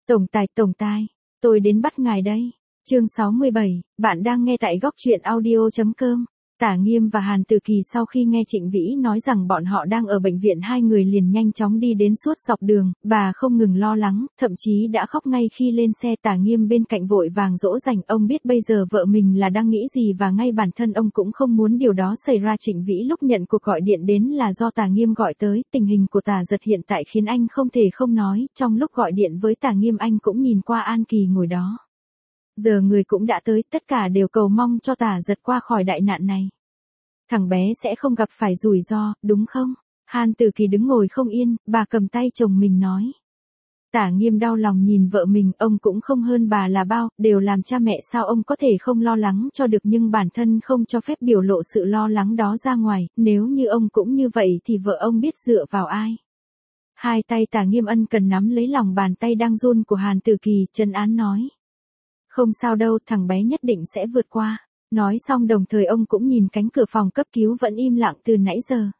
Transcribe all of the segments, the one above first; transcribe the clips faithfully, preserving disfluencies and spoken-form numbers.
Tổng tài, tổng tài, tôi đến bắt ngài đây. Chương sáu mươi bảy, bạn đang nghe tại góc truyện audio chấm com. Tả Nghiêm và Hàn Từ Kỳ sau khi nghe Trịnh Vĩ nói rằng bọn họ đang ở bệnh viện, hai người liền nhanh chóng đi đến suốt dọc đường, bà không ngừng lo lắng, thậm chí đã khóc ngay khi lên xe. Tả Nghiêm bên cạnh vội vàng dỗ dành, ông biết bây giờ vợ mình là đang nghĩ gì và ngay bản thân ông cũng không muốn điều đó xảy ra. Trịnh Vĩ lúc nhận cuộc gọi điện đến là do Tả Nghiêm gọi tới, tình hình của Tả Giật hiện tại khiến anh không thể không nói, trong lúc gọi điện với Tả Nghiêm anh cũng nhìn qua An Kỳ ngồi đó. Giờ người cũng đã tới, tất cả đều cầu mong cho Tả Giật qua khỏi đại nạn này. Thằng bé sẽ không gặp phải rủi ro, đúng không? Hàn Từ Kỳ đứng ngồi không yên, bà cầm tay chồng mình nói. Tả Nghiêm đau lòng nhìn vợ mình, ông cũng không hơn bà là bao, đều làm cha mẹ sao ông có thể không lo lắng cho được, nhưng bản thân không cho phép biểu lộ sự lo lắng đó ra ngoài, nếu như ông cũng như vậy thì vợ ông biết dựa vào ai. Hai tay Tả Nghiêm ân cần nắm lấy lòng bàn tay đang run của Hàn Từ Kỳ, trấn an nói. Không sao đâu, thằng bé nhất định sẽ vượt qua. Nói xong đồng thời ông cũng nhìn cánh cửa phòng cấp cứu vẫn im lặng từ nãy giờ.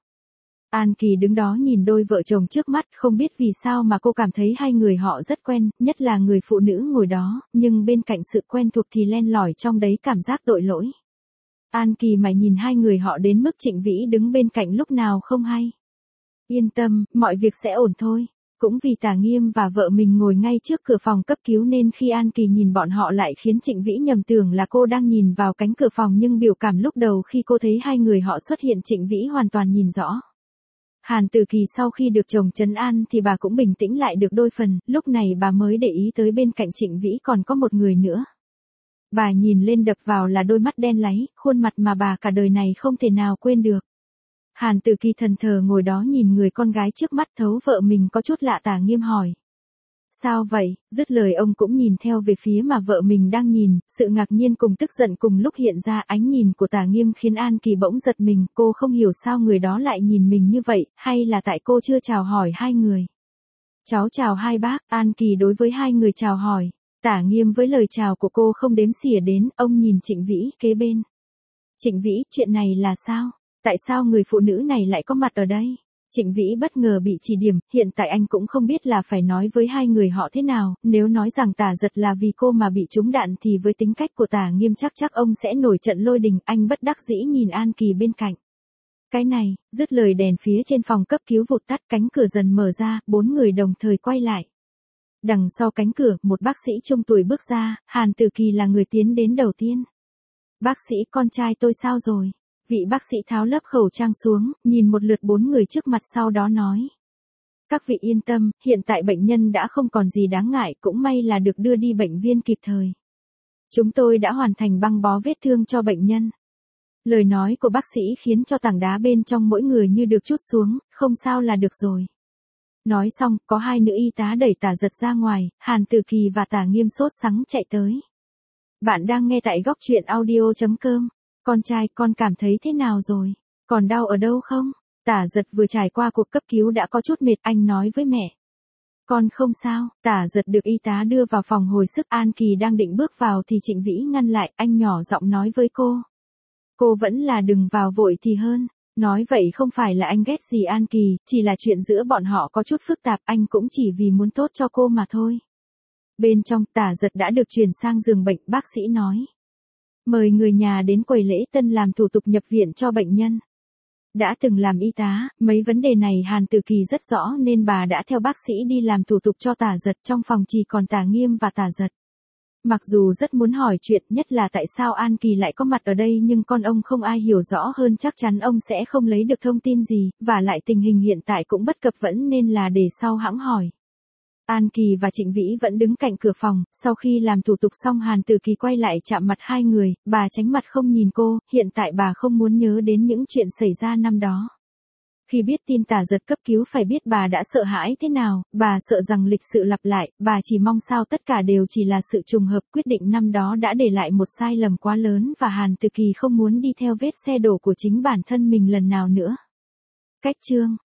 An Kỳ đứng đó nhìn đôi vợ chồng trước mắt, không biết vì sao mà cô cảm thấy hai người họ rất quen, nhất là người phụ nữ ngồi đó, nhưng bên cạnh sự quen thuộc thì len lỏi trong đấy cảm giác tội lỗi. An Kỳ mải nhìn hai người họ đến mức Trịnh Vĩ đứng bên cạnh lúc nào không hay. Yên tâm, mọi việc sẽ ổn thôi. Cũng vì Tả Nghiêm và vợ mình ngồi ngay trước cửa phòng cấp cứu nên khi An Kỳ nhìn bọn họ lại khiến Trịnh Vĩ nhầm tưởng là cô đang nhìn vào cánh cửa phòng, nhưng biểu cảm lúc đầu khi cô thấy hai người họ xuất hiện Trịnh Vĩ hoàn toàn nhìn rõ. Hàn Từ Kỳ sau khi được chồng trấn an thì bà cũng bình tĩnh lại được đôi phần, lúc này bà mới để ý tới bên cạnh Trịnh Vĩ còn có một người nữa. Bà nhìn lên đập vào là đôi mắt đen láy, khuôn mặt mà bà cả đời này không thể nào quên được. Hàn Từ Kỳ thần thờ ngồi đó nhìn người con gái trước mắt, thấu vợ mình có chút lạ. Tả Nghiêm hỏi. Sao vậy? Dứt lời ông cũng nhìn theo về phía mà vợ mình đang nhìn, sự ngạc nhiên cùng tức giận cùng lúc hiện ra. Ánh nhìn của Tả Nghiêm khiến An Kỳ bỗng giật mình, cô không hiểu sao người đó lại nhìn mình như vậy, hay là tại cô chưa chào hỏi hai người. Cháu chào hai bác. An Kỳ đối với hai người chào hỏi. Tả Nghiêm với lời chào của cô không đếm xỉa đến, ông nhìn Trịnh Vĩ kế bên. Trịnh Vĩ, chuyện này là sao? Tại sao người phụ nữ này lại có mặt ở đây? Trịnh Vĩ bất ngờ bị chỉ điểm, hiện tại anh cũng không biết là phải nói với hai người họ thế nào, nếu nói rằng Tả Giật là vì cô mà bị trúng đạn thì với tính cách của Tả Nghiêm chắc chắc ông sẽ nổi trận lôi đình. Anh bất đắc dĩ nhìn An Kỳ bên cạnh. Cái này, dứt lời đèn phía trên phòng cấp cứu vụt tắt, cánh cửa dần mở ra, bốn người đồng thời quay lại. Đằng sau cánh cửa, một bác sĩ trung tuổi bước ra, Hàn Từ Kỳ là người tiến đến đầu tiên. Bác sĩ, con trai tôi sao rồi? Vị bác sĩ tháo lớp khẩu trang xuống, nhìn một lượt bốn người trước mặt sau đó nói. Các vị yên tâm, hiện tại bệnh nhân đã không còn gì đáng ngại, cũng may là được đưa đi bệnh viện kịp thời. Chúng tôi đã hoàn thành băng bó vết thương cho bệnh nhân. Lời nói của bác sĩ khiến cho tảng đá bên trong mỗi người như được trút xuống, không sao là được rồi. Nói xong, có hai nữ y tá đẩy Tả Giật ra ngoài, Hàn Từ Kỳ và Tả Nghiêm sốt sắng chạy tới. Bạn đang nghe tại góc truyện audio chấm com. Con trai, con cảm thấy thế nào rồi? Còn đau ở đâu không? Tả Giật vừa trải qua cuộc cấp cứu đã có chút mệt, anh nói với mẹ. Con không sao. Tả Giật được y tá đưa vào phòng hồi sức. An Kỳ đang định bước vào thì Trịnh Vĩ ngăn lại, anh nhỏ giọng nói với cô. Cô vẫn là đừng vào vội thì hơn. Nói vậy không phải là anh ghét gì An Kỳ, chỉ là chuyện giữa bọn họ có chút phức tạp, anh cũng chỉ vì muốn tốt cho cô mà thôi. Bên trong, Tả Giật đã được chuyển sang giường bệnh, bác sĩ nói. Mời người nhà đến quầy lễ tân làm thủ tục nhập viện cho bệnh nhân. Đã từng làm y tá, mấy vấn đề này Hàn Từ Kỳ rất rõ nên bà đã theo bác sĩ đi làm thủ tục cho Tả Giật. Trong phòng chỉ còn Tả Nghiêm và Tả Giật. Mặc dù rất muốn hỏi chuyện, nhất là tại sao An Kỳ lại có mặt ở đây, nhưng con ông không ai hiểu rõ hơn, chắc chắn ông sẽ không lấy được thông tin gì, và lại tình hình hiện tại cũng bất cập vẫn nên là để sau hẵng hỏi. An Kỳ và Trịnh Vĩ vẫn đứng cạnh cửa phòng, sau khi làm thủ tục xong Hàn Từ Kỳ quay lại chạm mặt hai người, bà tránh mặt không nhìn cô, hiện tại bà không muốn nhớ đến những chuyện xảy ra năm đó. Khi biết tin Tả Giật cấp cứu phải biết bà đã sợ hãi thế nào, bà sợ rằng lịch sự lặp lại, bà chỉ mong sao tất cả đều chỉ là sự trùng hợp, quyết định năm đó đã để lại một sai lầm quá lớn và Hàn Từ Kỳ không muốn đi theo vết xe đổ của chính bản thân mình lần nào nữa. Cách chương